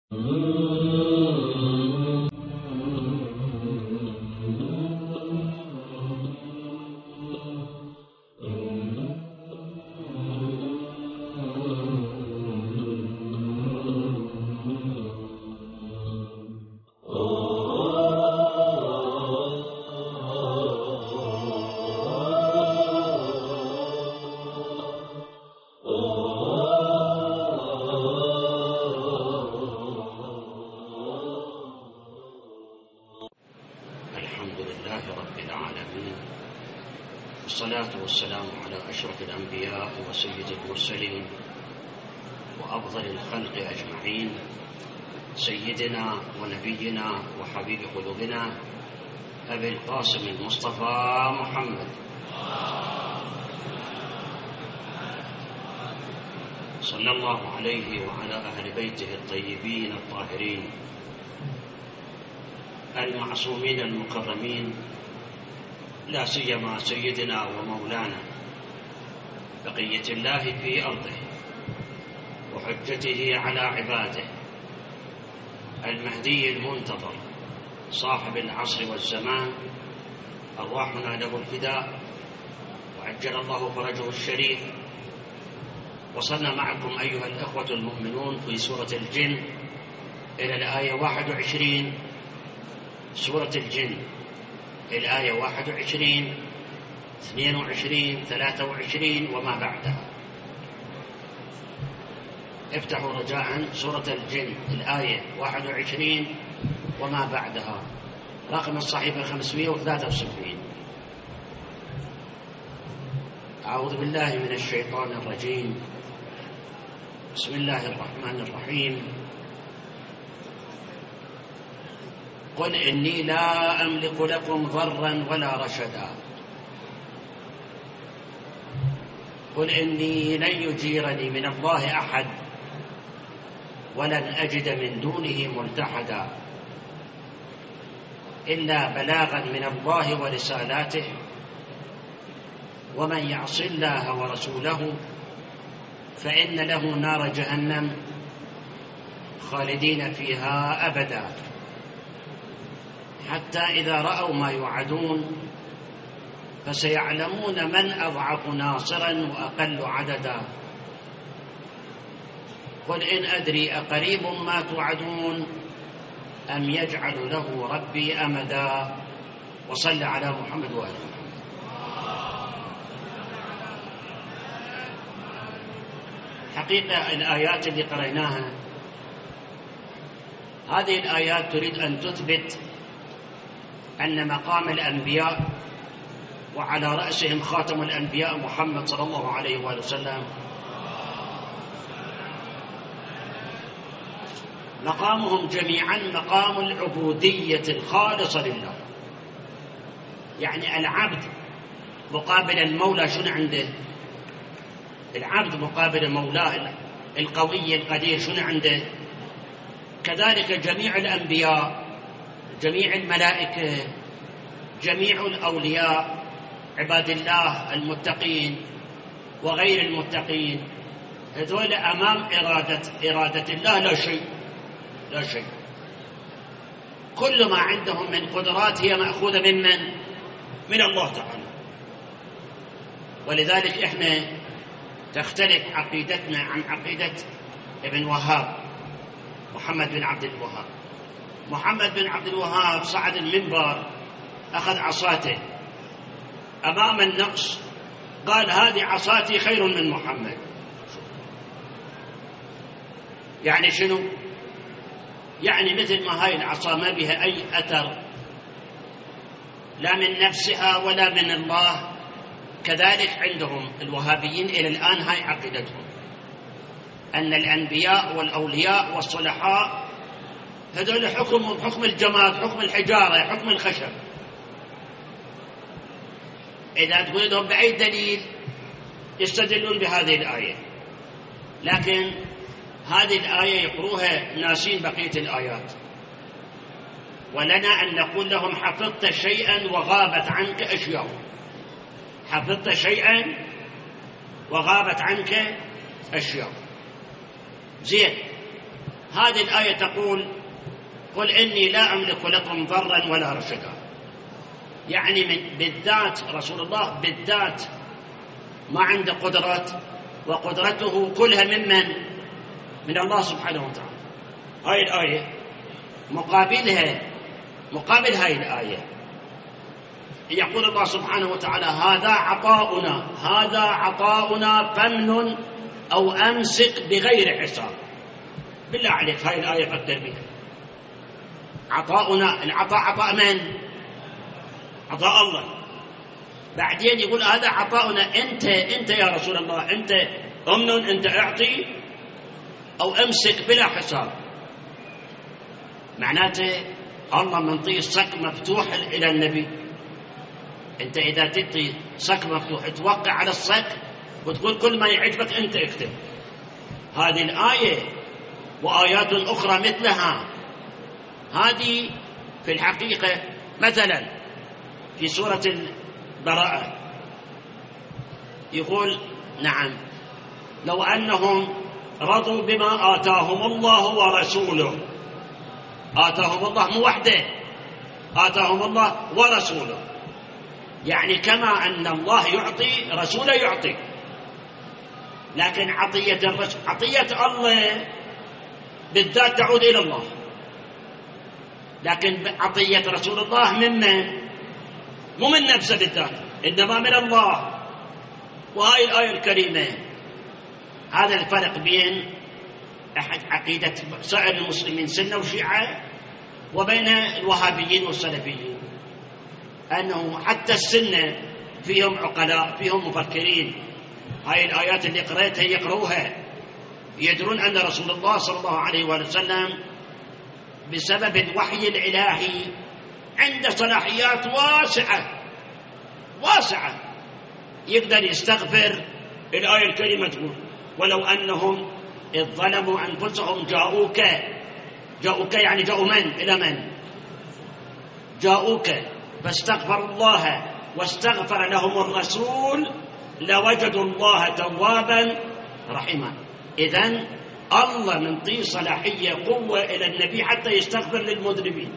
والصلاة والسلام على أشرف الأنبياء وسيد المرسلين وأفضل الخلق أجمعين، سيدنا ونبينا وحبيب قلوبنا أبي القاسم المصطفى محمد صلى الله عليه وعلى أهل بيته الطيبين الطاهرين المعصومين المكرمين، لا سيما سيدنا ومولانا بقية الله في أرضه وحجته على عباده، المهدي المنتظر صاحب العصر والزمان، أرواحنا له الفداء وعجل الله فرجه الشريف. وصلنا معكم أيها الأخوة المؤمنون في سورة الجن إلى الآية 21، سورة الجن الآية 21 22 23 وما بعدها. افتحوا رجاء سورة الجن الآية 21 وما بعدها، رقم الصحيفة 573. أعوذ بالله من الشيطان الرجيم، بسم الله الرحمن الرحيم. قل إني لا أملك لكم ضرا ولا رشدا، قل إني لن يجيرني من الله أحد ولن أجد من دونه ملتحدا إلا بلاغا من الله ورسالاته، ومن يعص الله ورسوله فإن له نار جهنم خالدين فيها أبدا، حتى إذا رأوا ما يوعدون فسيعلمون من أضعف ناصرا وأقل عددا. قل إن أدري أقريب ما توعدون أم يجعل له ربي أمدا. وصل على محمد وآل محمد. حقيقة الآيات اللي قرأناها، هذه الآيات تريد أن تثبت أن مقام الأنبياء وعلى رأسهم خاتم الأنبياء محمد صلى الله عليه وآله وسلم، مقامهم جميعا مقام العبودية الخالصة لله. يعني العبد مقابل المولى شنو عنده؟ العبد مقابل مولاه القوي القدير شنو عنده؟ كذلك جميع الأنبياء، جميع الملائكة، جميع الأولياء، عباد الله المتقين وغير المتقين، هذول أمام إرادة الله لا شيء، لا شيء. كل ما عندهم من قدرات هي مأخوذة من الله تعالى. ولذلك إحنا تختلف عقيدتنا عن عقيدة ابن وهاب، محمد بن عبد الوهاب. محمد بن عبد الوهاب صعد المنبر، أخذ عصاته أمام النقص، قال هذه عصاتي خير من محمد. يعني شنو؟ يعني مثل ما هاي العصا ما بها أي أثر لا من نفسها ولا من الله، كذلك عندهم الوهابيين إلى الآن هاي عقيدتهم، أن الأنبياء والأولياء والصلحاء هذول حكمهم حكم الجماد، حكم الحجارة، حكم الخشب. إذا تقول لهم بأي دليل يستدلون بهذه الآية، لكن هذه الآية يقروها ناسين بقية الآيات. ولنا أن نقول لهم حفظت شيئا وغابت عنك أشياء، حفظت شيئا وغابت عنك أشياء. زين، هذه الآية تقول قل إني لا أملك لكم ضرا ولا رشدا، يعني بالذات رسول الله بالذات ما عنده قدرات، وقدرته كلها من الله سبحانه وتعالى. هاي الآية مقابل هاي الآية يقول الله سبحانه وتعالى هذا عطاؤنا فامنن أو أمسك بغير حساب. بالله عليك هاي الآية قدر بها عطاؤنا، العطاء عطاء من؟ عطاء الله. بعدين يقول هذا عطاؤنا أنت يا رسول الله، أنت أمنن، أنت أعطي أو أمسك بلا حساب. معناته الله منطي الصك مفتوح إلى النبي. أنت إذا تدي صك مفتوح توقع على الصك وتقول كل ما يعجبك أنت اكتب. هذه الآية وآيات أخرى مثلها هذه في الحقيقة مثلا في سورة البراءة يقول نعم لو أنهم رضوا بما آتاهم الله ورسوله، آتاهم الله مو وحده، آتاهم الله ورسوله، يعني كما أن الله يعطي رسوله يعطي، لكن عطية الله بالذات تعود إلى الله، لكن عطية رسول الله ممن؟ مو من نفسه بالذات، إنما من الله. وهاي الآية الكريمة هذا الفرق بين عقيدة سائر المسلمين سنة وشيعة وبين الوهابيين والسلفيين، أنه حتى السنة فيهم عقلاء فيهم مفكرين. هاي الآيات اللي قرأتها يقرؤوها يدرون أن رسول الله صلى الله عليه وسلم بسبب الوحي الإلهي عنده صلاحيات واسعة يقدر يستغفر. الآية الكريمة تقول ولو أنهم إذ ظلموا أنفسهم جاءوك يعني جاءوا من؟ إلى من؟ جاءوك فاستغفروا الله واستغفر لهم الرسول لوجدوا الله توابا رحيما. إذن الله منطي صلاحية قوة إلى النبي حتى يستغفر للمذنبين.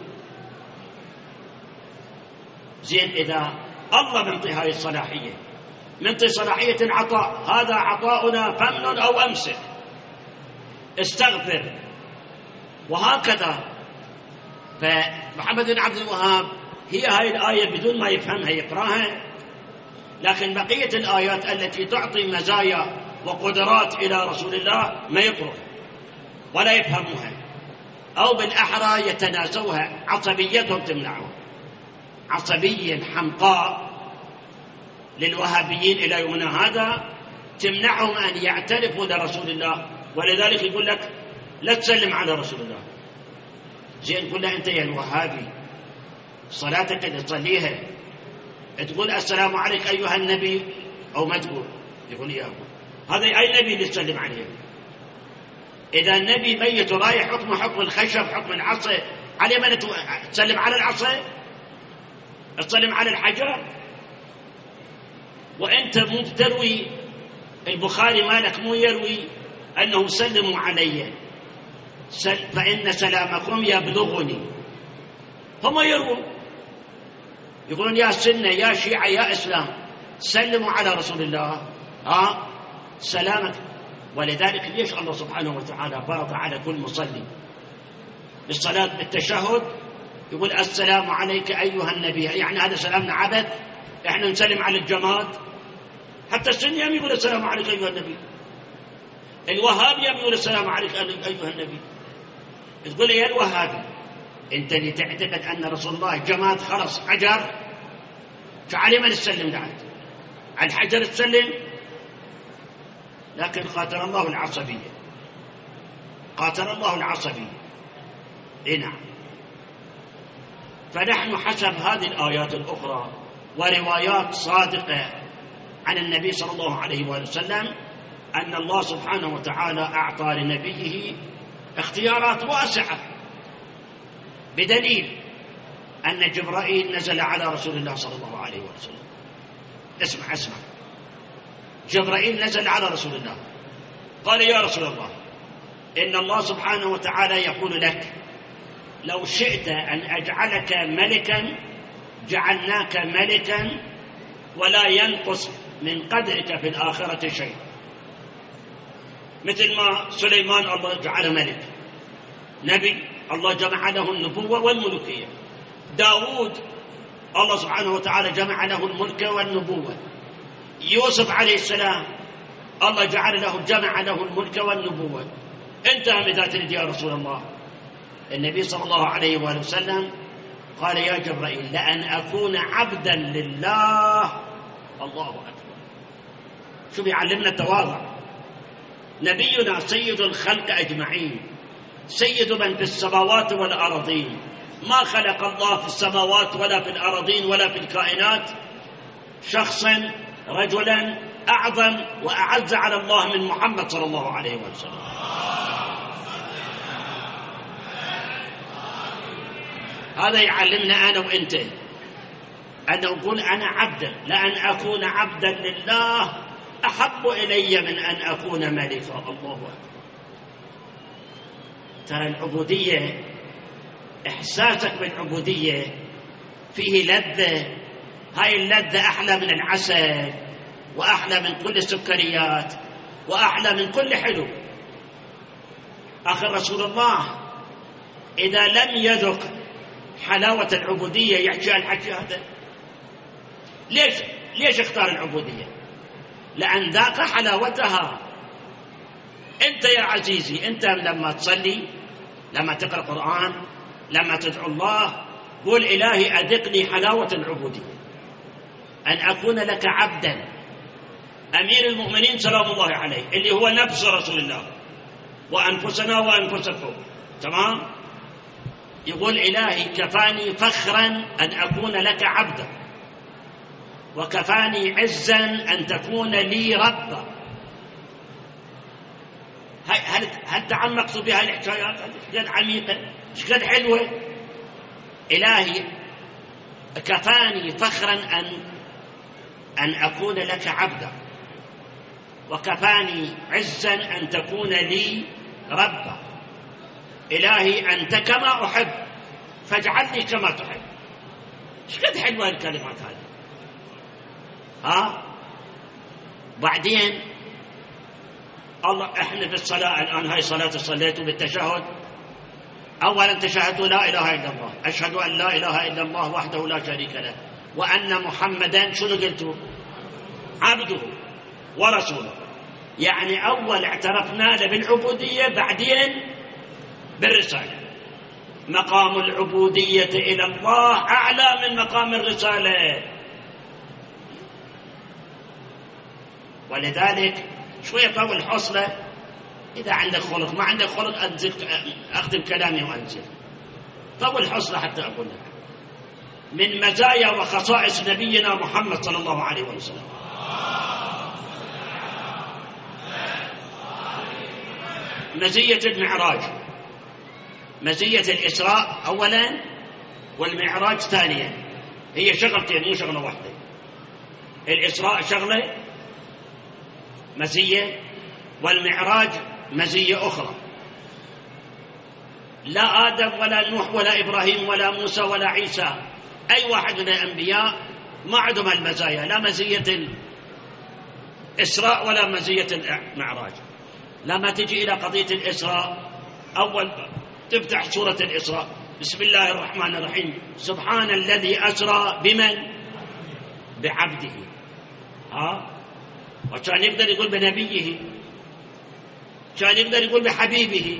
زين إذا الله منطي هاي الصلاحية، منطي صلاحية العطاء، هذا عطاؤنا فمن أو أمسك استغفر، وهكذا. فمحمد بن عبد الوهاب هي هاي الآية بدون ما يفهمها يقراها، لكن بقية الآيات التي تعطي مزايا وقدرات إلى رسول الله ما يقرأ ولا يفهموها، أو بالأحرى يتناسوها، عصبيتهم تمنعهم، عصبية حمقاء للوهابيين إلى يومنا هذا تمنعهم أن يعترفوا لرسول الله. ولذلك يقول لك لا تسلم على رسول الله. زين قل له أنت يا الوهابي صلاتك اللي تصليها تقول السلام عليك أيها النبي أو ما تقول؟ يقول يا أبو هذا أي نبي اللي تسلم عليه؟ إذا النبي ميت ورايح حكم الخشب حكم العصا، عليه من تسلم على العصا؟ تسلم على الحجر؟ وأنت مو تروي البخاري مالك مو يروي أنه سلموا علي فإن سلامكم يبلغني، هم يروون يقولون يا سنة يا شيعة يا إسلام سلموا على رسول الله سلامك. ولذلك ليش الله سبحانه وتعالى فرض على كل مصلي بالصلاة بالتشهد يقول السلام عليك أيها النبي؟ يعني هذا سلامنا عبث؟ إحنا نسلم على الجماد؟ حتى السنيام يقول السلام عليك أيها النبي، الوهابي يقول السلام عليك أيها النبي. تقول يا الوهابي أنت اللي تعتقد أن رسول الله جماد خلص حجر، فعلي من تسلم بعد؟ على الحجر تسلم؟ لكن قاتل الله العصبية، قاتل الله العصبية. نعم. فنحن حسب هذه الآيات الأخرى وروايات صادقة عن النبي صلى الله عليه وسلم أن الله سبحانه وتعالى أعطى لنبيه اختيارات واسعة، بدليل أن جبرائيل نزل على رسول الله صلى الله عليه وسلم. اسمع جبرائيل نزل على رسول الله قال يا رسول الله إن الله سبحانه وتعالى يقول لك: لو شئت أن أجعلك ملكا جعلناك ملكا ولا ينقص من قدرك في الآخرة شيء. مثل ما سليمان الله جعله ملك نبي، الله جمع له النبوة والملوكية. داود الله سبحانه وتعالى جمع له الملك والنبوة. يوسف عليه السلام الله جمع له الملك والنبوة. انتهى متى تريد يا رسول الله؟ النبي صلى الله عليه وآله وسلم قال: يا جبرائيل، لأن أكون عبدا لله. الله أكبر. شو بيعلمنا التواضع؟ نبينا سيد الخلق أجمعين، سيد من في السماوات والأرضين. ما خلق الله في السماوات ولا في الأرضين ولا في الكائنات شخصا رجلا أعظم وأعز على الله من محمد صلى الله عليه وسلم. هذا يعلمنا أنا وإنت أن أقول أنا عبدا، لأن أكون عبدا لله أحب إلي من أن أكون ملكا. الله أكبر. ترى العبودية، إحساسك بالعبودية فيه لذة. هاي اللذة أحلى من العسل، وأحلى من كل السكريات، وأحلى من كل حلو. أخي رسول الله إذا لم يذق حلاوة العبودية يحكي الحكي هذا. ليش اختار العبودية؟ لأن ذاق حلاوتها. أنت يا عزيزي، أنت لما تصلي، لما تقرأ قرآن، لما تدعو الله، قول: إلهي أذقني حلاوة العبودية، أن أكون لك عبدا. أمير المؤمنين سلام الله عليه اللي هو نفس رسول الله وأنفسنا وأنفسكم، تمام؟ يقول: إلهي كفاني فخرا أن أكون لك عبدا، وكفاني عزا أن تكون لي ربا. هل تعمقت بها الحكايات؟ شقد عميقة، شقد حلوة. إلهي كفاني فخرا أن أكون لك عبدا، وكفاني عزا أن تكون لي ربا. إلهي أنت كما أحب فاجعلني كما تحب. شقد حلوة الكلمات هذه. بعدين الله، احنا في الصلاة الآن، هاي صلاة صليتوا بالتشهد. أولا تشهدوا لا إله إلا الله، أشهد أن لا إله إلا الله وحده لا شريك له، وأن محمدا شنو قلتوا؟ عبده ورسوله. يعني أول اعترفنا له بالعبودية، بعدين بالرسالة. مقام العبودية إلى الله أعلى من مقام الرسالة. ولذلك شوية طول حصلة. إذا عندك خلق، ما عندك خلق أنزل، أخدم كلامي وأنزل. طول حصلة حتى أقول لك من مزايا وخصائص نبينا محمد صلى الله عليه وسلم. مزية المعراج، مزية الإسراء أولا، والمعراج ثانيا. هي شغلتين مو شغلة واحدة. الإسراء شغلة مزية، والمعراج مزية أخرى. لا آدم ولا نوح ولا إبراهيم ولا موسى ولا عيسى، أي واحد من الأنبياء ما عندهم المزايا، لا مزية الإسراء ولا مزية المعراج. لما تجي إلى قضية الإسراء، أول تفتح سورة الإسراء بسم الله الرحمن الرحيم: سبحان الذي أسرى بمن؟ بعبده. وكان يقدر يقول بنبيه، كان يقدر يقول بحبيبه.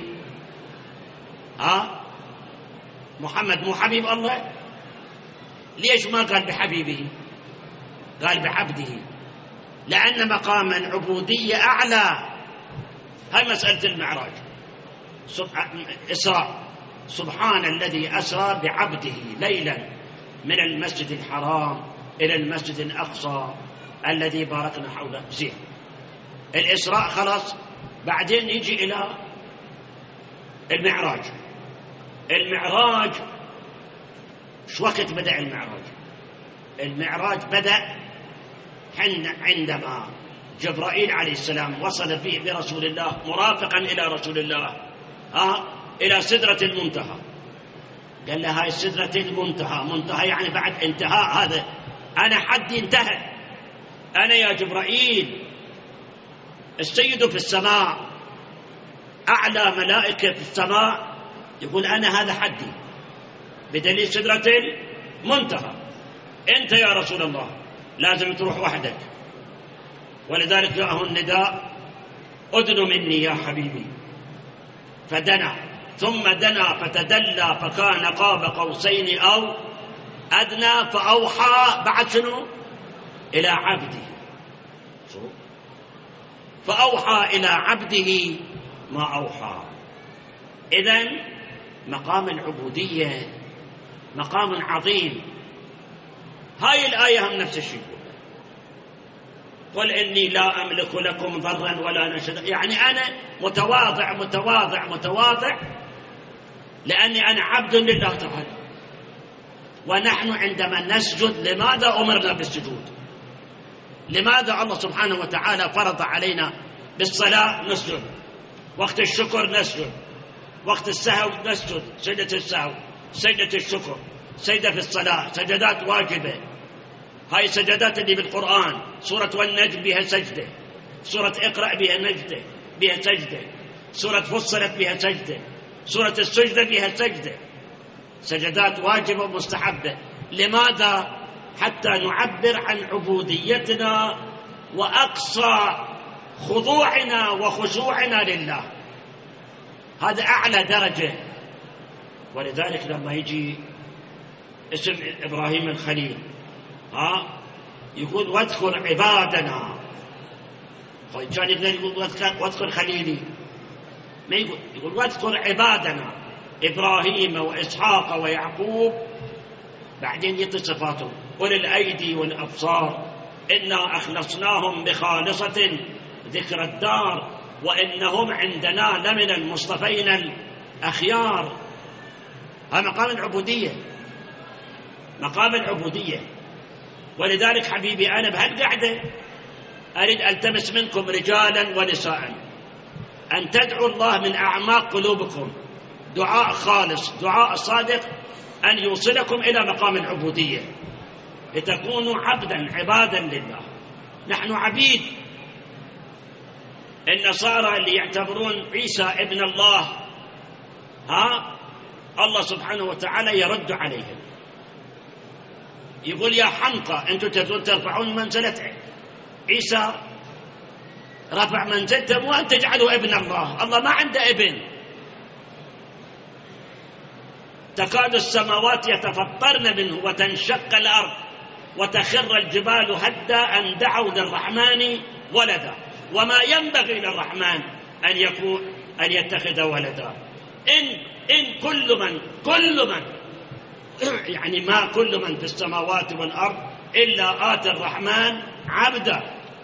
محمد مو حبيب الله؟ ليش ما قال بحبيبه؟ قال بعبده، لأن مقام العبودية أعلى. هاي مسألة المعراج. إسراء: سبحان الذي أسرى بعبده ليلا من المسجد الحرام إلى المسجد الأقصى الذي باركنا حوله. زين، الإسراء خلاص. بعدين يجي إلى المعراج. المعراج شو وقت بدأ المعراج؟ المعراج بدأ عندما جبرائيل عليه السلام وصل فيه برسول الله مرافقا إلى رسول الله إلى سدرة المنتهى. قال له هاي سدرة المنتهى، منتهى يعني بعد انتهاء، هذا أنا حدي انتهى، أنا يا جبرائيل السيد في السماء، أعلى ملائكة في السماء، يقول أنا هذا حدي بدليل سدرة المنتهى. أنت يا رسول الله لازم تروح وحدك. ولذلك جاءه النداء أدن مني يا حبيبي، فدنا ثم دنا فتدلى فكان قاب قوسين أو أدنى فأوحى بعد شنو؟ إلى عبده، فأوحى إلى عبده ما أوحى. إذن مقام العبودية مقام عظيم. هاي الآية هم نفس الشيء، قل إني لا أملك لكم ضرا ولا نشدا، يعني أنا متواضع متواضع متواضع لأني أنا عبد لله تعالى. ونحن عندما نسجد لماذا أمرنا بالسجود؟ لماذا الله سبحانه وتعالى فرض علينا بالصلاة نسجد، وقت الشكر نسجد، وقت السهو نسجد، سجدة السهو، سجدة الشكر، سجدة في الصلاة، سجدات واجبة. هاي سجدات اللي بالقرآن، سورة والنجم بها سجدة، سورة اقرأ بها نجدة بها سجدة، سورة فصلت بها سجدة، سورة السجدة بها سجدة، سجدات واجبة ومستحبة. لماذا؟ حتى نعبر عن عبوديتنا وأقصى خضوعنا وخشوعنا لله، هذا أعلى درجة. ولذلك لما يجي اسم إبراهيم الخليل يقول واذكر عبادنا، كان يقول واذكر خليلي، ما يقول واذكر عبادنا إبراهيم وإسحاق ويعقوب، بعدين يعطي صفاتهم أولي الأيدي والأبصار إنا أخلصناهم بخالصة ذكر الدار وإنهم عندنا لمن المصطفين الأخيار. هذا مقام العبودية، مقام العبودية. ولذلك حبيبي أنا بهالقعدة أريد ألتمس منكم رجالا ونساء أن تدعوا الله من أعماق قلوبكم دعاء خالص، دعاء صادق، أن يوصلكم إلى مقام العبودية لتكونوا عبادا لله. نحن عبيد. النصارى اللي يعتبرون عيسى ابن الله الله سبحانه وتعالى يرد عليهم، يقول يا حمقى أنتم ترفعون منزلة عيسى، رفع منزلته وأن تجعلوا ابن الله. الله ما عنده ابن. تكاد السماوات يتفطرن منه وتنشق الأرض وتخر الجبال هدا أن دعوا للرحمن ولدا وما ينبغي للرحمن أن يتخذ ولدا. إن كل من يعني ما كل من في السماوات والأرض إلا آتي الرحمن عبدا.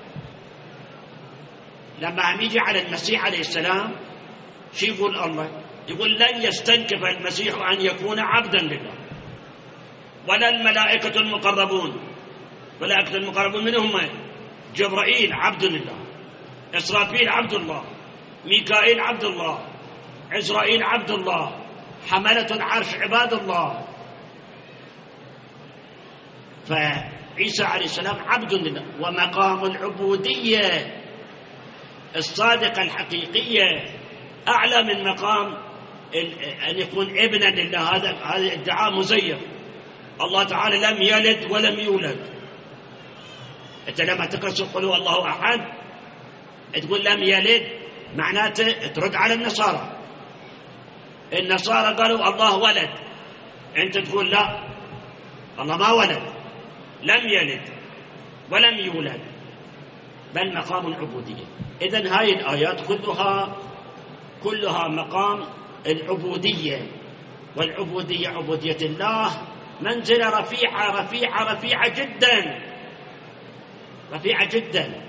لما عم يجي على المسيح عليه السلام شو يقول الله؟ يقول لن يستنكف المسيح أن يكون عبدا لله، ولا الملائكة المقربون. الملائكة المقربون من هم؟ جبرائيل عبد لله، إسرافيل عبد الله، ميكائيل عبد الله، عزرائيل عبد الله، حملة العرش عباد الله. فعيسى عليه السلام عبد لله. ومقام العبودية الصادقة الحقيقية أعلى من مقام أن يكون ابنا لله. هذا ادعاء مزيف. الله تعالى لم يلد ولم يولد. أنت لما تقرأ قل هو الله أحد تقول لم يلد، معناته ترد على النصارى. النصارى قالوا الله ولد، أنت تقول لا، الله ما ولد، لم يلد ولم يولد، بل مقام العبودية. إذن هاي الآيات كلها مقام العبودية. والعبودية عبودية الله منزلة رفيعة رفيعة رفيعة جدا، رفيعة جدا.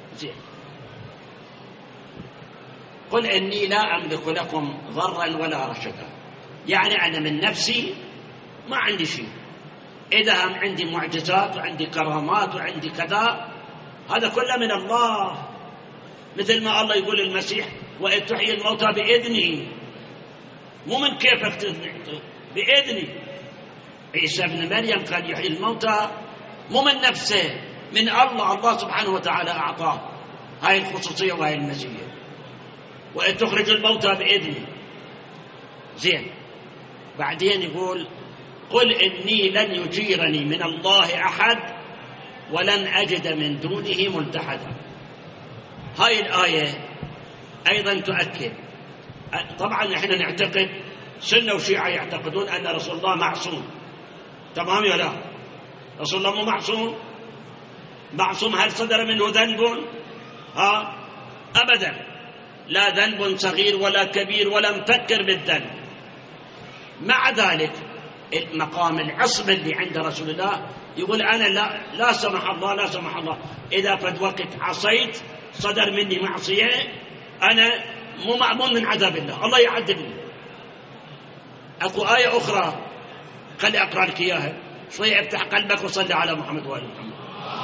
قل إني لا أملك لكم ضرا ولا رشدا، يعني أنا من نفسي ما عندي شيء. إذا عندي معجزات وعندي كرامات وعندي كذا هذا كله من الله، مثل ما الله يقول المسيح وإذ تحيي الموتى بإذني، مو من كيفك، بإذني. عيسى بن مريم كان يحيي الموتى مو من نفسه، من الله سبحانه وتعالى أعطاه هاي الخصوصية وهاي المزية. وإذ تخرج الموتى بإذني. زين، بعدين يقول قل إني لن يجيرني من الله أحد ولن أجد من دونه ملتحدا. هاي الآية أيضا تؤكد، طبعا احنا نعتقد، سنة وشيعة يعتقدون أن رسول الله معصوم، تمام يا لا؟ رسول الله مو معصوم. معصوم هل صدر منه ذنب؟ أبدا، لا ذنب صغير ولا كبير ولا مفكر بالذنب. مع ذلك المقام العصمة اللي عند رسول الله يقول أنا لا سمح الله إذا فد وقت عصيت صدر مني معصية أنا مو مأمون من عذاب الله يعذبني. أكو آية أخرى خلي أقرأ لك إياها شوي، افتح قلبك وصلي على محمد وآل محمد.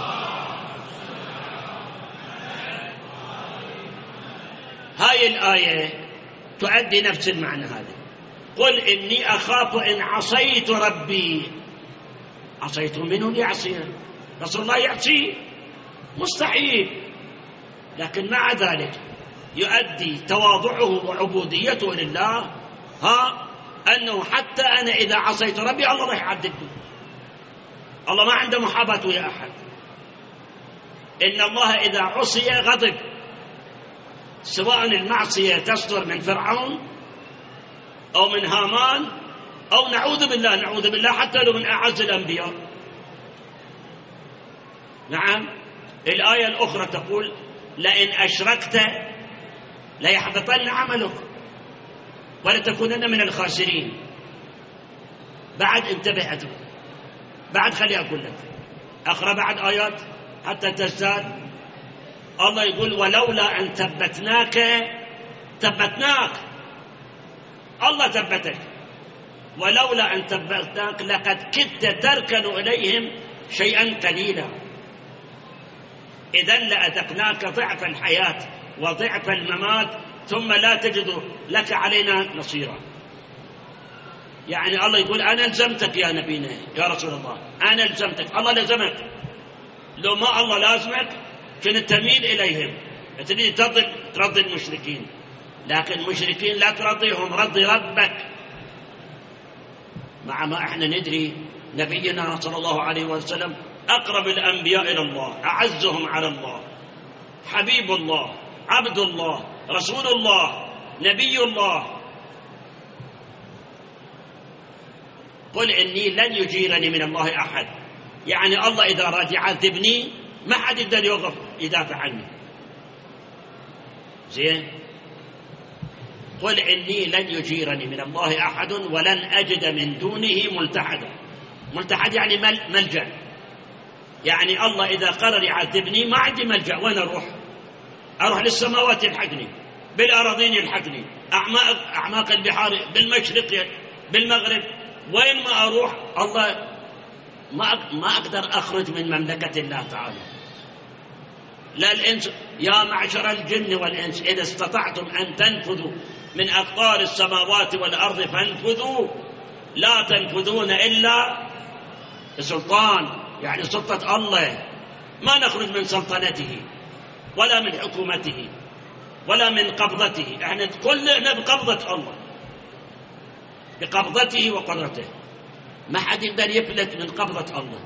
هاي الآية تؤدي نفس المعنى هذا. قل إني أخاف إن عصيت ربي. عصيت منه يعصي رسول الله، يعصي مستحيل، لكن مع ذلك يؤدي تواضعه وعبوديته لله أنه حتى أنا إذا عصيت ربي الله راح يعذبني. الله ما عنده محاباة ويا أحد. إن الله إذا عصي غضب، سواء المعصية تصدر من فرعون أو من هامان أو نعوذ بالله حتى لو من أعز الأنبياء. نعم، الآية الأخرى تقول لئن أشركت ليحبطن عملك ولتكونن من الخاسرين. بعد انتبهت، بعد خلي أقول لك، أقرأ بعد آيات حتى تزداد. الله يقول ولولا أن ثبتناك، الله ثبتك، ولولا أن ثبتناك لقد كدت تركن إليهم شيئا قليلا إذن لأذقناك ضعف الحياة وضعف الممات ثم لا تجد لك علينا نصيرا. يعني الله يقول أنا لزمتك يا نبينا يا رسول الله، أنا لزمتك، الله لزمك. لو ما الله لازمك كنت تميل إليهم، تريد ترضي المشركين، لكن المشركين لا ترضيهم، رضي ربك. مع ما احنا ندري نبينا صلى الله عليه وسلم أقرب الأنبياء إلى الله، أعزهم على الله، حبيب الله، عبد الله، رسول الله، نبي الله. قل إني لن يجيرني من الله أحد، يعني الله إذا أراد يعذبني ما حد يقدر يوقف يدافع عني. زين، قل إني لن يجيرني من الله أحد ولن أجد من دونه ملتحدا. ملتحد يعني ملجأ، يعني الله إذا قرر يعذبني ما عندي ملجأ، وين أروح للسماوات يلحقني، بالأراضين يلحقني، أعماق البحار، بالمشرق بالمغرب، وين ما أروح الله ما أقدر أخرج من مملكة الله تعالى. لا الإنس، يا معشر الجن والإنس إذا استطعتم أن تنفذوا من أقطار السماوات والأرض فانفذوا لا تنفذون إلا بسلطان، يعني سلطة الله. ما نخرج من سلطنته ولا من حكومته ولا من قبضته، احنا كلنا بقبضة الله، بقبضته وقدرته، ما حد يقدر يفلت من قبضة الله.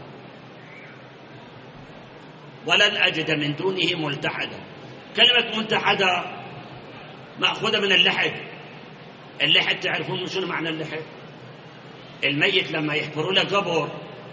ولن أجد من دونه ملتحدا. كلمة ملتحدا مأخوذة من اللحد. اللحد تعرفون شنو معنى اللحد؟ الميت لما يحفروا له قبر،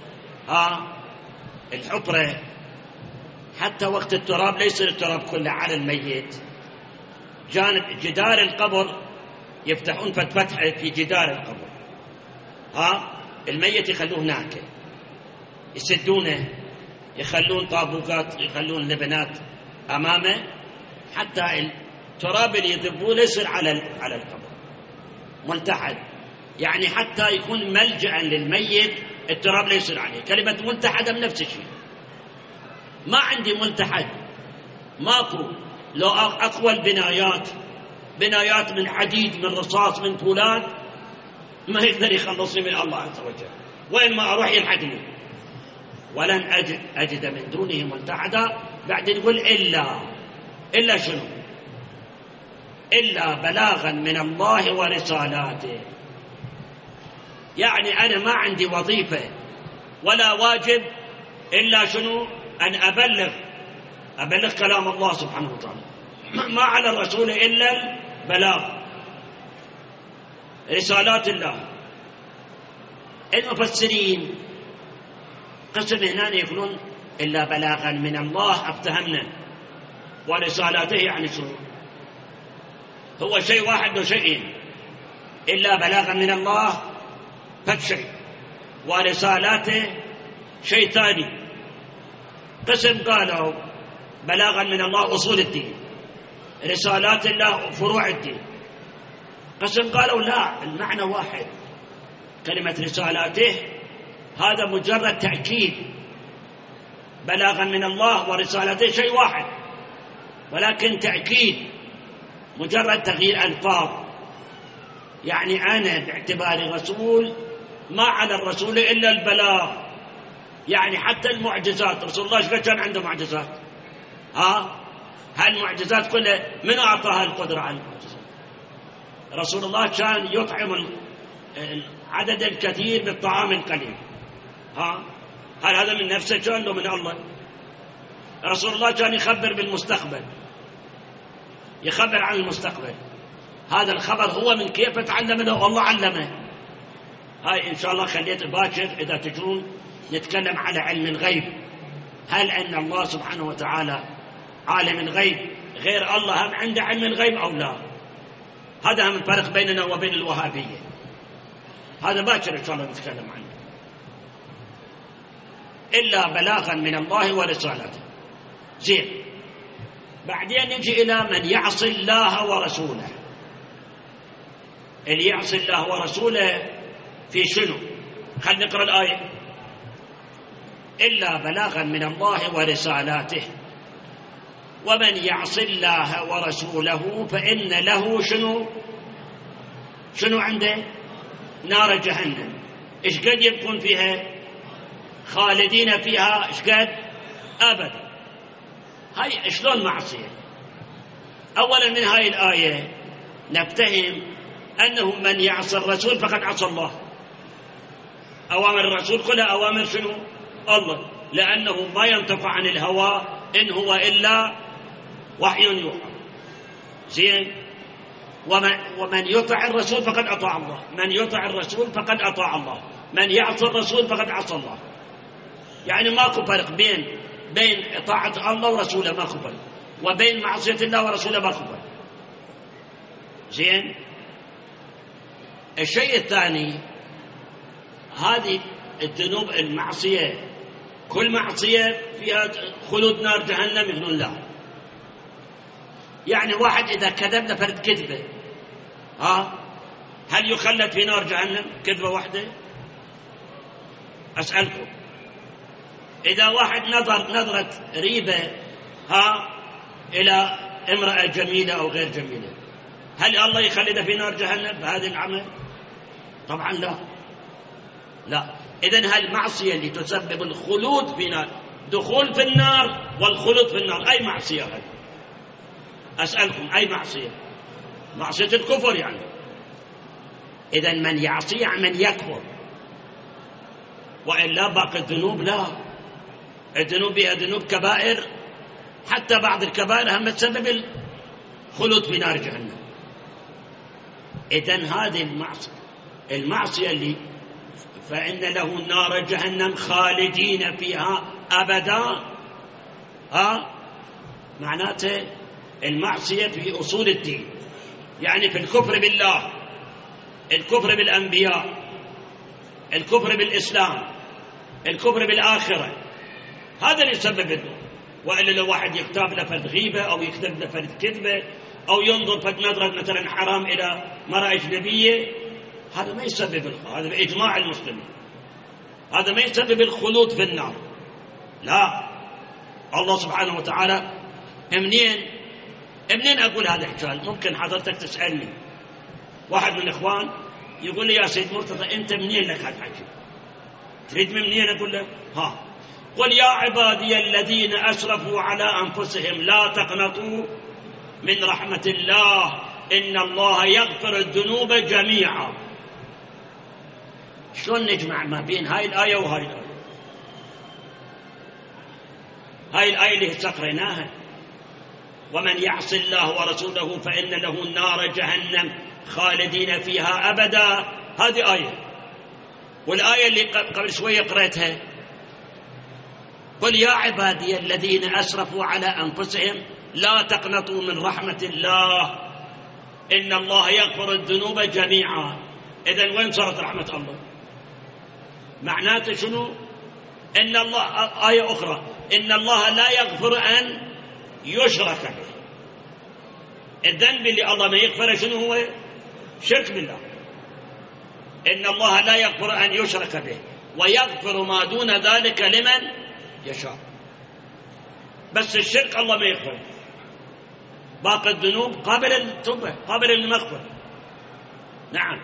الحفرة حتى وقت التراب ليس التراب كله على الميت، جانب جدار القبر يفتحون فتحة في جدار القبر، الميت يخلوه هناك، يسدونه، يخلون طابوقات، يخلون لبنات أمامه حتى التراب اللي يذبوه يصير على القبر. ملتحد يعني حتى يكون ملجأ للميت، التراب لا يصير عليه. كلمة ملتحد من نفس الشيء. ما عندي ملتحد، ماكو. لو أقوى بنايات من حديد، من رصاص، من فولاذ، ما يقدر يخلصني من الله عز وجل، وين ما أروح يلحقني. ولن أجد من دونه ملتحدا. بعد يقول إلا شنو؟ إلا بلاغا من الله ورسالاته. يعني أنا ما عندي وظيفة ولا واجب إلا شنو؟ أن أبلغ كلام الله سبحانه وتعالى. ما على الرسول إلا البلاغ رسالات الله. المفسرين قسم هنا يقولون إلا بلاغا من الله، افتهمنا، ورسالاته يعني شنو؟ هو شيء واحد وشيئين. إلا بلاغا من الله فشيء، ورسالاته شيء ثاني. قسم قالوا بلاغا من الله أصول الدين، رسالات الله فروع الدين. قسم قالوا لا، المعنى واحد. كلمة رسالاته هذا مجرد تأكيد، بلاغا من الله ورسالاته شيء واحد، ولكن تأكيد، مجرد تغيير ألفاظ. يعني أنا باعتباري رسول، ما على الرسول إلا البلاغ. يعني حتى المعجزات، رسول الله ايش كان عنده معجزات؟ هالمعجزات كلها من أعطاها القدرة على المعجزات؟ رسول الله كان يطعم العدد الكثير بالطعام القليل. هل هذا من نفسه كان لو من الله؟ رسول الله كان يخبر بالمستقبل، يخبر عن المستقبل. هذا الخبر هو من كيف تعلمه؟ والله علمه. هاي إن شاء الله خليت باكر إذا تجون نتكلم على علم الغيب. هل أن الله سبحانه وتعالى عالم الغيب غير الله هم عنده علم الغيب أو لا؟ هذا هم الفرق بيننا وبين الوهابية. هذا باكر إن شاء الله نتكلم عنه. إلا بلاغا من الله ورسالته. زين، بعدين نجي إلى من يعصي الله ورسوله. اللي يعصي الله ورسوله في شنو؟ خلينا نقرأ الآية. إلا بلاغا من الله ورسالاته ومن يعص الله ورسوله فإن له شنو عنده؟ نار جهنم. إيش قد يبقون فيها؟ خالدين فيها. إيش قد؟ أبدا. هاي شلون معصية؟ أولا من هاي الآية نفتهم أنه من يعصي الرسول فقد عصى الله. أوامر الرسول كلها أوامر شنو؟ الله، لأنه ما ينطق عن الهوى إن هو إلا وحي يوحى. زين، ومن يطع الرسول فقد أطاع الله. من يطع الرسول فقد أطاع الله. من يعصي الرسول فقد عصى الله. يعني ماكو فرق بين إطاعة الله ورسوله، ماكو فرق، وبين معصية الله ورسوله ماكو فرق. زين، الشيء الثاني، هذه الذنوب المعصية كل معصية فيها خلود نار جهنم؟ يقولون لا. يعني واحد إذا كذب لفرد كذبة، هل يخلد في نار جهنم كذبة واحدة؟ أسألكم، إذا واحد نظرة ريبة إلى امرأة جميلة أو غير جميلة، هل الله يخلد في نار جهنم بهذا العمل؟ طبعا لا. إذن هالمعصية اللي تسبب الخلود في نار، دخول في النار والخلود في النار، أي معصية هذه؟ أسألكم، أي معصية؟ معصية الكفر يعني. إذن من يعصي من يكفر، وإلا باقي الذنوب لا. الذنوب هي ذنوب كبائر، حتى بعض الكبائر هم تسبب الخلود في نار جهنم. إذن هذه المعصية اللي فإن له نار جهنم خالدين فيها أبدا، معناته المعصية في أصول الدين، يعني في الكفر بالله، الكفر بالأنبياء، الكفر بالإسلام، الكفر بالآخرة، هذا اللي يسبب الذنوب. وإلا لو واحد يغتاب لفرد غيبة أو يكذب لفرد كذبة أو ينظر فد نظرة مثلا حرام إلى مرأة أجنبية، هذا ما يسبب هذا بإجماع المسلمين، هذا ما يسبب الخلود في النار، لا. الله سبحانه وتعالى منين أقول هذا الحكاية؟ ممكن حضرتك تسألني واحد من الإخوان يقول لي يا سيد مرتضى أنت منين لك هذا الحكي؟ تريد منين أقول له؟ قل يا عبادي الذين أسرفوا على أنفسهم لا تقنطوا من رحمة الله إن الله يغفر الذنوب جميعا. شلون نجمع ما بين هاي الآية وهاي الآية؟ هاي الآية اللي قريناها ومن يعص الله ورسوله فإن له نار جهنم خالدين فيها أبدا، هذه آية. والآية اللي قبل شوية قرأتها قل يا عبادي الذين أسرفوا على أنفسهم لا تقنطوا من رحمة الله إن الله يغفر الذنوب جميعا. إذن وين صارت رحمة الله؟ معناته شنو؟ إن الله، آية أخرى، إن الله لا يغفر أن يشرك به. الذنب اللي الله ما يغفره شنو هو؟ شرك بالله. إن الله لا يغفر أن يشرك به ويغفر ما دون ذلك لمن يشاء. بس الشرك الله ما يغفر، باقي الذنوب قابل للتوبة قابل للمغفرة. نعم.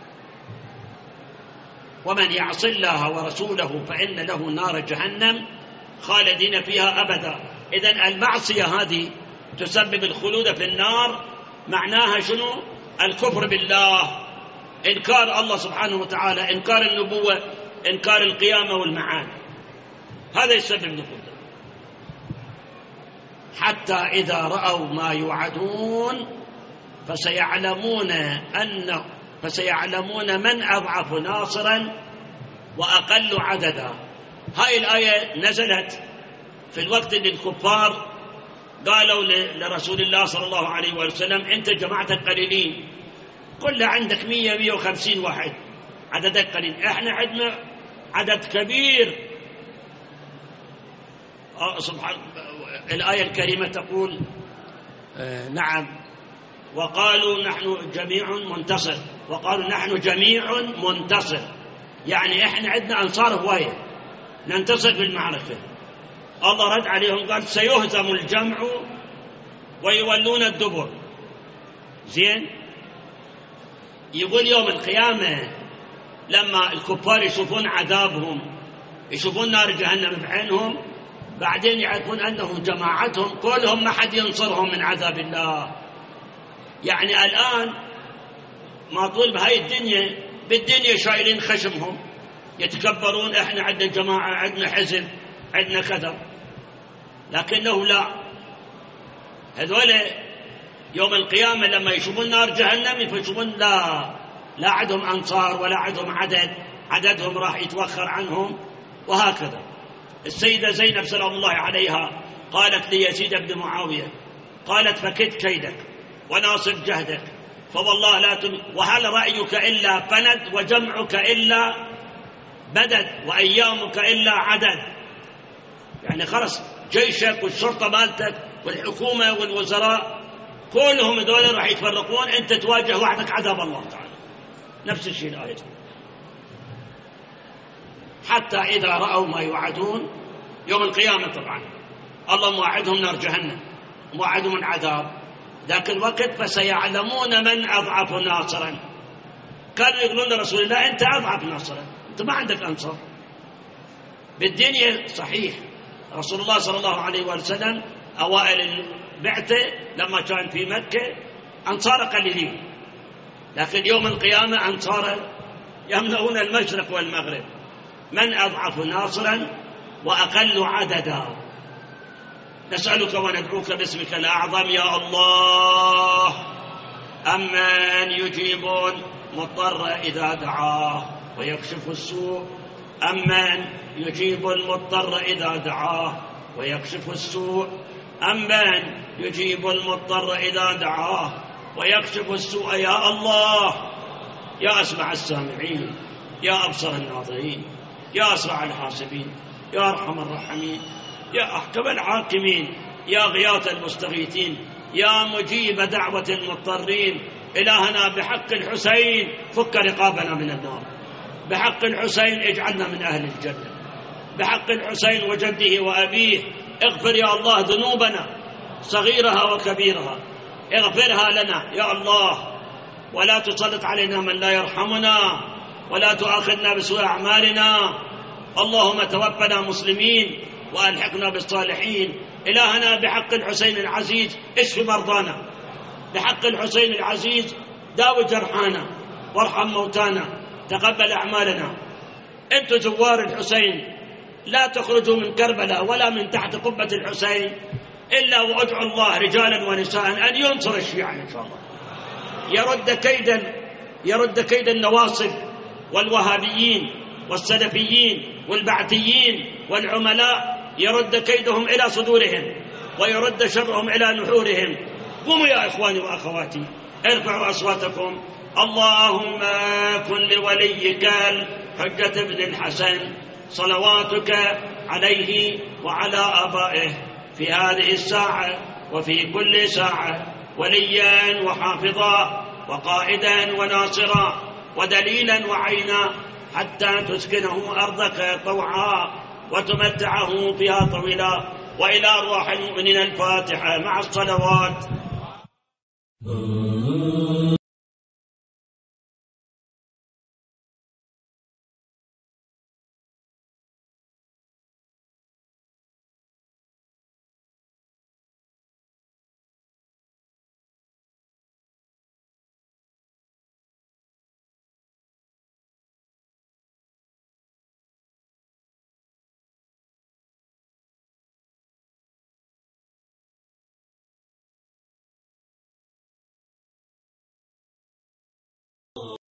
ومن يعص الله ورسوله فإن له نار جهنم خالدين فيها أبدا. إذن المعصية هذه تسبب الخلود في النار، معناها شنو؟ الكفر بالله، إنكار الله سبحانه وتعالى، إنكار النبوة، إنكار القيامة والمعاد، هذا يسبب الخلود. حتى إذا رأوا ما يوعدون فسيعلمون من أضعف ناصرا وأقل عددا. هاي الآية نزلت في الوقت اللي الكفار قالوا لرسول الله صلى الله عليه وسلم أنت جماعتك قليلين، قل عندك 100-150 واحد، عددك قليل، احنا عندنا عدد كبير. سبحان الآية الكريمة تقول نعم وقالوا نحن جميع منتصر، وقالوا نحن جميع منتصر، يعني احنا عندنا أنصار هواية ننتصر في المعركة. الله رد عليهم قال سيهزم الجمع ويولون الدبر. زين، يقول يوم القيامة لما الكفار يشوفون عذابهم، يشوفون نار جهنم بعينهم، بعدين يعرفون أنهم جماعتهم كلهم ما حد ينصرهم من عذاب الله. يعني الآن ما طول بهاي الدنيا، بالدنيا شايلين خشمهم يتكبرون، احنا عندنا جماعة، عندنا حزب، عندنا كذا، لكنه لا، هذول يوم القيامة لما يشوفون نار جهنم يشوفون لا عندهم أنصار ولا عندهم عددهم راح يتوخر عنهم. وهكذا السيدة زينب سلام الله عليها قالت ليزيد بن معاوية، قالت فكد كيدك وناصب جهدك فوالله لا وهل رأيك إلا فند وجمعك إلا بدد وأيامك إلا عدد. يعني خلص جيشك والشرطة مالتك والحكومة والوزراء كلهم دول راح يتفرقون، أنت تواجه وحدك عذاب الله تعالى. نفس الشيء الآية. حتى إذا رأوا ما يوعدون يوم القيامة، طبعا الله موعدهم نار جهنم، موعدهم العذاب، ذاك الوقت فسيعلمون من أضعف ناصرا. كانوا يقولون لرسول الله أنت أضعف ناصرا، أنت ما عندك أنصار بالدنيا. صحيح رسول الله صلى الله عليه وسلم أوائل البعثة لما كان في مكة أنصار قليلين، لكن يوم القيامة أنصار يملؤون المشرق والمغرب. من أضعف ناصرا وأقل عددا. نسألك وندعوك باسمك الأعظم يا الله أمن يجيب المضطر إذا دعاه ويكشف السوء، أمن يجيب المضطر إذا دعاه ويكشف السوء، أمن يجيب المضطر إذا دعاه ويكشف السوء. يا الله يا أسمع السامعين، يا أبصر الناظرين، يا أسرع الحاسبين، يا أرحم الراحمين، يا أحكم الحاكمين، يا غياث المستغيثين، يا مجيب دعوة المضطرين. إلهنا بحق الحسين فك رقابنا من النار، بحق الحسين اجعلنا من أهل الجنة، بحق الحسين وجده وأبيه اغفر يا الله ذنوبنا صغيرها وكبيرها، اغفرها لنا يا الله، ولا تسلط علينا من لا يرحمنا، ولا تؤاخذنا بسوء أعمالنا. اللهم توفنا مسلمين وألحقنا بالصالحين. إلهنا بحق الحسين العزيز اشف مرضانا، بحق الحسين العزيز داو جرحانا وارحم موتانا، تقبل أعمالنا. أنتم زوار الحسين لا تخرجوا من كربلاء ولا من تحت قبة الحسين إلا وادعوا الله رجالا ونساء أن ينصر الشيعة إن شاء الله، يرد كيد النواصب والوهابيين والسلفيين والبعثيين والعملاء، يرد كيدهم إلى صدورهم ويرد شرهم إلى نحورهم. قوموا يا إخواني وأخواتي، ارفعوا أصواتكم. اللهم كن لوليك الحجة بن الحسن صلواتك عليه وعلى آبائه في هذه الساعة وفي كل ساعة وليا وحافظا وقائدا وناصرا ودليلا وعينا، حتى تسكنه أرضك طوعا وتمتعه فيها طويلا. وإلى أرواح المؤمنين الفاتحة مع الصلوات.